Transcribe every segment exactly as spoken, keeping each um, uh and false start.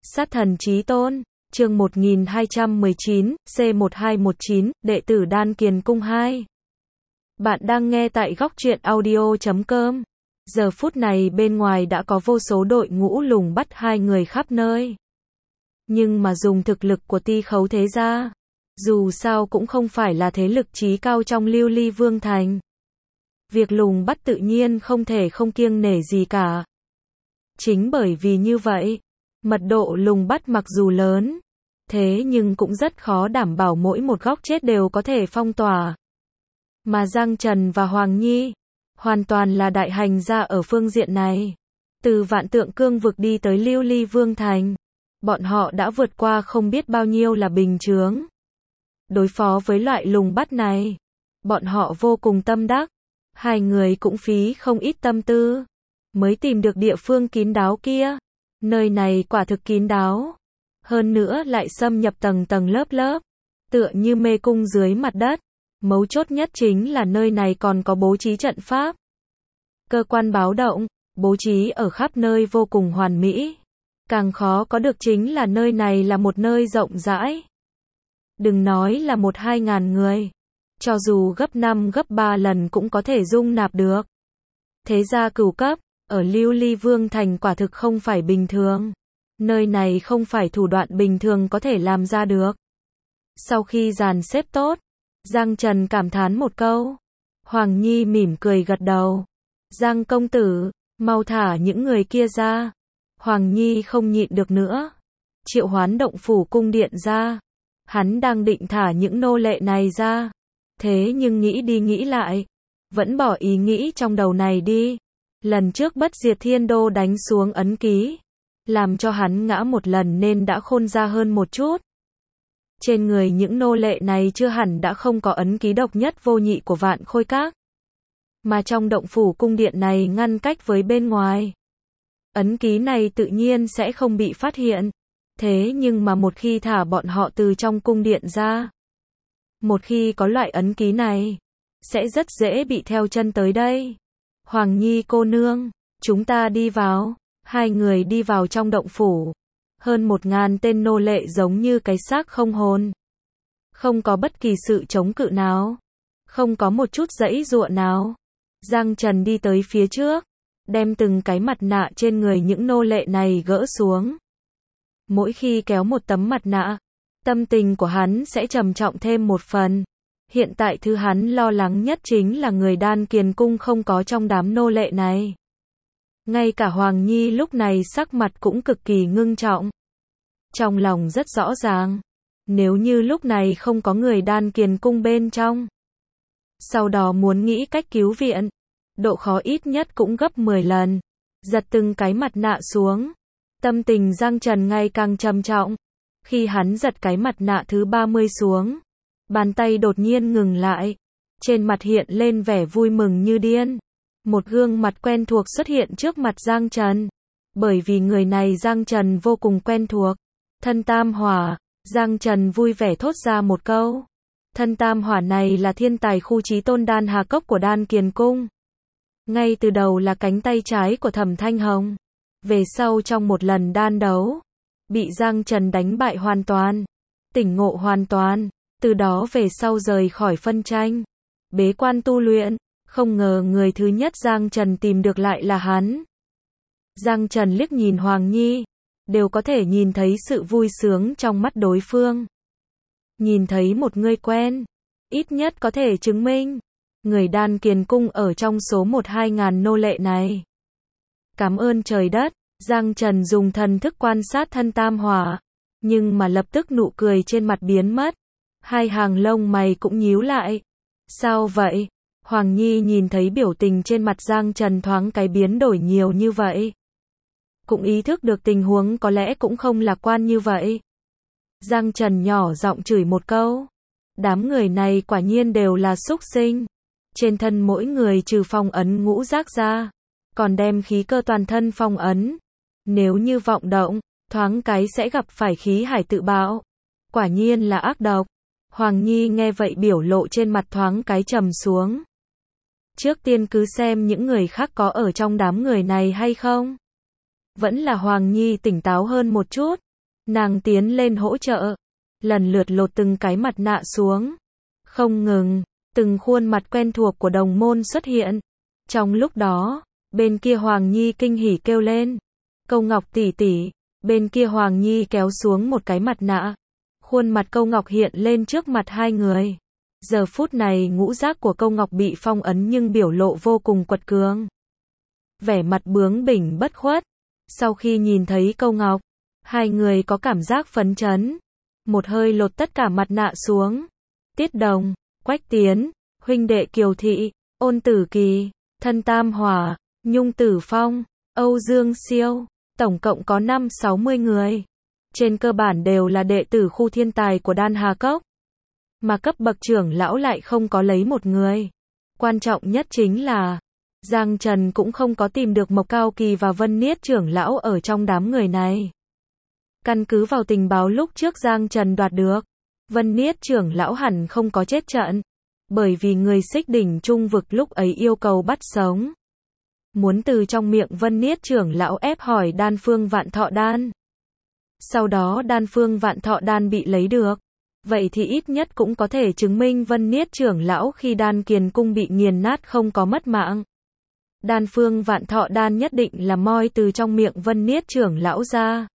Sát thần chí tôn, chương một nghìn hai trăm mười chín, C một hai một chín, đệ tử Đan Kiền Cung hai. Bạn đang nghe tại góc truyện audio chấm com. Giờ phút này bên ngoài đã có vô số đội ngũ lùng bắt hai người khắp nơi. Nhưng mà dùng thực lực của Ti Khấu thế gia, dù sao cũng không phải là thế lực chí cao trong Lưu Ly Vương Thành. Việc lùng bắt tự nhiên không thể không kiêng nể gì cả. Chính bởi vì như vậy, mật độ lùng bắt mặc dù lớn, thế nhưng cũng rất khó đảm bảo mỗi một góc chết đều có thể phong tỏa. Mà Giang Trần và Hoàng Nhi, hoàn toàn là đại hành gia ở phương diện này. Từ Vạn Tượng Cương vực đi tới Lưu Ly Vương Thành, bọn họ đã vượt qua không biết bao nhiêu là bình chướng. Đối phó với loại lùng bắt này, bọn họ vô cùng tâm đắc. Hai người cũng phí không ít tâm tư, mới tìm được địa phương kín đáo kia. Nơi này quả thực kín đáo, hơn nữa lại xâm nhập tầng tầng lớp lớp, tựa như mê cung dưới mặt đất. Mấu chốt nhất chính là nơi này còn có bố trí trận pháp. Cơ quan báo động, bố trí ở khắp nơi vô cùng hoàn mỹ. Càng khó có được chính là nơi này là một nơi rộng rãi. Đừng nói là một hai ngàn người, cho dù gấp năm gấp ba lần cũng có thể dung nạp được. Thế gia cửu cấp, ở Lưu Ly Vương Thành quả thực không phải bình thường. Nơi này không phải thủ đoạn bình thường có thể làm ra được. Sau khi dàn xếp tốt, Giang Trần cảm thán một câu. Hoàng Nhi mỉm cười gật đầu. Giang công tử, mau thả những người kia ra. Hoàng Nhi không nhịn được nữa, triệu hoán động phủ cung điện ra. Hắn đang định thả những nô lệ này ra, thế nhưng nghĩ đi nghĩ lại, vẫn bỏ ý nghĩ trong đầu này đi. Lần trước Bất Diệt Thiên Đô đánh xuống ấn ký, làm cho hắn ngã một lần nên đã khôn ra hơn một chút. Trên người những nô lệ này chưa hẳn đã không có ấn ký độc nhất vô nhị của Vạn Khôi Các. Mà trong động phủ cung điện này ngăn cách với bên ngoài, ấn ký này tự nhiên sẽ không bị phát hiện. Thế nhưng mà một khi thả bọn họ từ trong cung điện ra, một khi có loại ấn ký này, sẽ rất dễ bị theo chân tới đây. Hoàng Nhi cô nương, chúng ta đi vào. Hai người đi vào trong động phủ. Hơn một ngàn tên nô lệ giống như cái xác không hồn. Không có bất kỳ sự chống cự nào. Không có một chút giãy giụa nào. Giang Trần đi tới phía trước, đem từng cái mặt nạ trên người những nô lệ này gỡ xuống. Mỗi khi kéo một tấm mặt nạ, tâm tình của hắn sẽ trầm trọng thêm một phần. Hiện tại thứ hắn lo lắng nhất chính là người Đan Kiền Cung không có trong đám nô lệ này. Ngay cả Hoàng Nhi lúc này sắc mặt cũng cực kỳ ngưng trọng. Trong lòng rất rõ ràng, nếu như lúc này không có người Đan Kiền Cung bên trong, sau đó muốn nghĩ cách cứu viện, độ khó ít nhất cũng gấp mười lần. Giật từng cái mặt nạ xuống, tâm tình Giang Trần ngày càng trầm trọng. Khi hắn giật cái mặt nạ thứ ba mươi xuống, bàn tay đột nhiên ngừng lại, trên mặt hiện lên vẻ vui mừng như điên. Một gương mặt quen thuộc xuất hiện trước mặt Giang Trần. Bởi vì người này Giang Trần vô cùng quen thuộc. Thân Tam Hỏa. Giang Trần vui vẻ thốt ra một câu. Thân Tam Hỏa này là thiên tài khu chí tôn Đan Hà Cốc của Đan Kiền Cung. Ngay từ đầu là cánh tay trái của Thẩm Thanh Hồng. Về sau trong một lần đan đấu, bị Giang Trần đánh bại hoàn toàn, tỉnh ngộ hoàn toàn. Từ đó về sau rời khỏi phân tranh, bế quan tu luyện. Không ngờ người thứ nhất Giang Trần tìm được lại là hắn. Giang Trần liếc nhìn Hoàng Nhi, đều có thể nhìn thấy sự vui sướng trong mắt đối phương. Nhìn thấy một người quen, ít nhất có thể chứng minh, người Đan Kiền Cung ở trong số một hai ngàn nô lệ này. Cảm ơn trời đất, Giang Trần dùng thần thức quan sát thân Tam Hỏa, nhưng mà lập tức nụ cười trên mặt biến mất. Hai hàng lông mày cũng nhíu lại. Sao vậy? Hoàng Nhi nhìn thấy biểu tình trên mặt Giang Trần thoáng cái biến đổi nhiều như vậy, cũng ý thức được tình huống có lẽ cũng không lạc quan như vậy. Giang Trần nhỏ giọng chửi một câu. Đám người này quả nhiên đều là súc sinh. Trên thân mỗi người trừ phong ấn ngũ giác ra, còn đem khí cơ toàn thân phong ấn. Nếu như vọng động, thoáng cái sẽ gặp phải khí hải tự bạo. Quả nhiên là ác độc. Hoàng Nhi nghe vậy biểu lộ trên mặt thoáng cái trầm xuống. Trước tiên cứ xem những người khác có ở trong đám người này hay không. Vẫn là Hoàng Nhi tỉnh táo hơn một chút. Nàng tiến lên hỗ trợ, lần lượt lột từng cái mặt nạ xuống. Không ngừng, từng khuôn mặt quen thuộc của đồng môn xuất hiện. Trong lúc đó, bên kia Hoàng Nhi kinh hỉ kêu lên. Câu Ngọc tỷ tỷ, bên kia Hoàng Nhi kéo xuống một cái mặt nạ. Khuôn mặt Câu Ngọc hiện lên trước mặt hai người. Giờ phút này ngũ giác của Câu Ngọc bị phong ấn nhưng biểu lộ vô cùng quật cường. Vẻ mặt bướng bỉnh bất khuất. Sau khi nhìn thấy Câu Ngọc, hai người có cảm giác phấn chấn. Một hơi lột tất cả mặt nạ xuống. Tiết Đồng, Quách Tiến, huynh đệ Kiều Thị, Ôn Tử Kỳ, Thân Tam Hỏa, Nhung Tử Phong, Âu Dương Siêu, tổng cộng có năm sáu mươi người. Trên cơ bản đều là đệ tử khu thiên tài của Đan Hà Cốc. Mà cấp bậc trưởng lão lại không có lấy một người. Quan trọng nhất chính là, Giang Trần cũng không có tìm được Mộc Cao Kỳ và Vân Niết trưởng lão ở trong đám người này. Căn cứ vào tình báo lúc trước Giang Trần đoạt được, Vân Niết trưởng lão hẳn không có chết trận. Bởi vì người Xích Đỉnh Trung vực lúc ấy yêu cầu bắt sống. Muốn từ trong miệng Vân Niết trưởng lão ép hỏi đan phương vạn thọ đan. Sau đó đan phương vạn thọ đan bị lấy được. Vậy thì ít nhất cũng có thể chứng minh Vân Niết trưởng lão khi đan kiền cung bị nghiền nát không có mất mạng. Đan phương vạn thọ đan nhất định là moi từ trong miệng Vân Niết trưởng lão ra.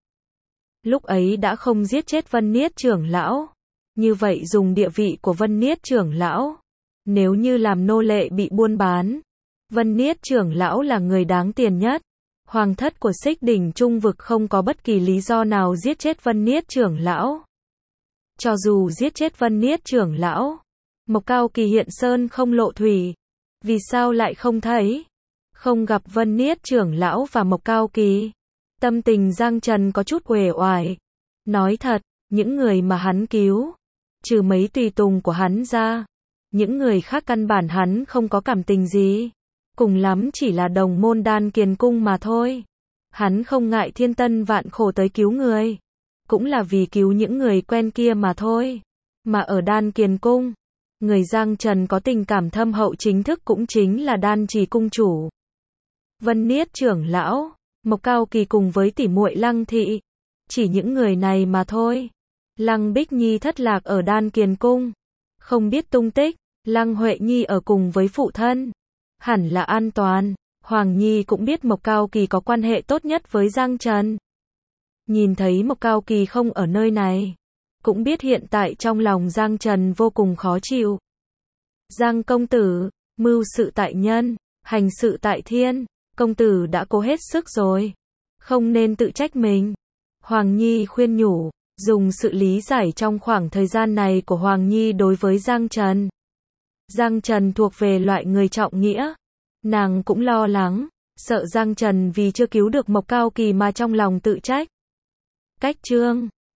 Lúc ấy đã không giết chết Vân Niết trưởng lão. Như vậy dùng địa vị của Vân Niết trưởng lão. Nếu như làm nô lệ bị buôn bán. Vân Niết trưởng lão là người đáng tiền nhất. Hoàng thất của Xích Đỉnh Trung vực không có bất kỳ lý do nào giết chết Vân Niết trưởng lão. Cho dù giết chết Vân Niết trưởng lão, Mộc Cao Kỳ hiện sơn không lộ thủy. Vì sao lại không thấy? Không gặp Vân Niết trưởng lão và Mộc Cao Kỳ. Tâm tình Giang Trần có chút uể oải. Nói thật, những người mà hắn cứu, trừ mấy tùy tùng của hắn ra, những người khác căn bản hắn không có cảm tình gì. Cùng lắm chỉ là đồng môn Đan Kiền Cung mà thôi. Hắn không ngại thiên tân vạn khổ tới cứu người. Cũng là vì cứu những người quen kia mà thôi. Mà ở Đan Kiền Cung, người Giang Trần có tình cảm thâm hậu chính thức cũng chính là Đan Trì cung chủ. Vân Niết trưởng lão, Mộc Cao Kỳ cùng với tỷ muội Lăng Thị. Chỉ những người này mà thôi. Lăng Bích Nhi thất lạc ở Đan Kiền Cung. Không biết tung tích. Lăng Huệ Nhi ở cùng với phụ thân. Hẳn là an toàn. Hoàng Nhi cũng biết Mộc Cao Kỳ có quan hệ tốt nhất với Giang Trần. Nhìn thấy Mộc Cao Kỳ không ở nơi này. Cũng biết hiện tại trong lòng Giang Trần vô cùng khó chịu. Giang công tử, mưu sự tại nhân, hành sự tại thiên. Công tử đã cố hết sức rồi. Không nên tự trách mình. Hoàng Nhi khuyên nhủ. Dùng sự lý giải trong khoảng thời gian này của Hoàng Nhi đối với Giang Trần. Giang Trần thuộc về loại người trọng nghĩa. Nàng cũng lo lắng, sợ Giang Trần vì chưa cứu được Mộc Cao Kỳ mà trong lòng tự trách. Cách chương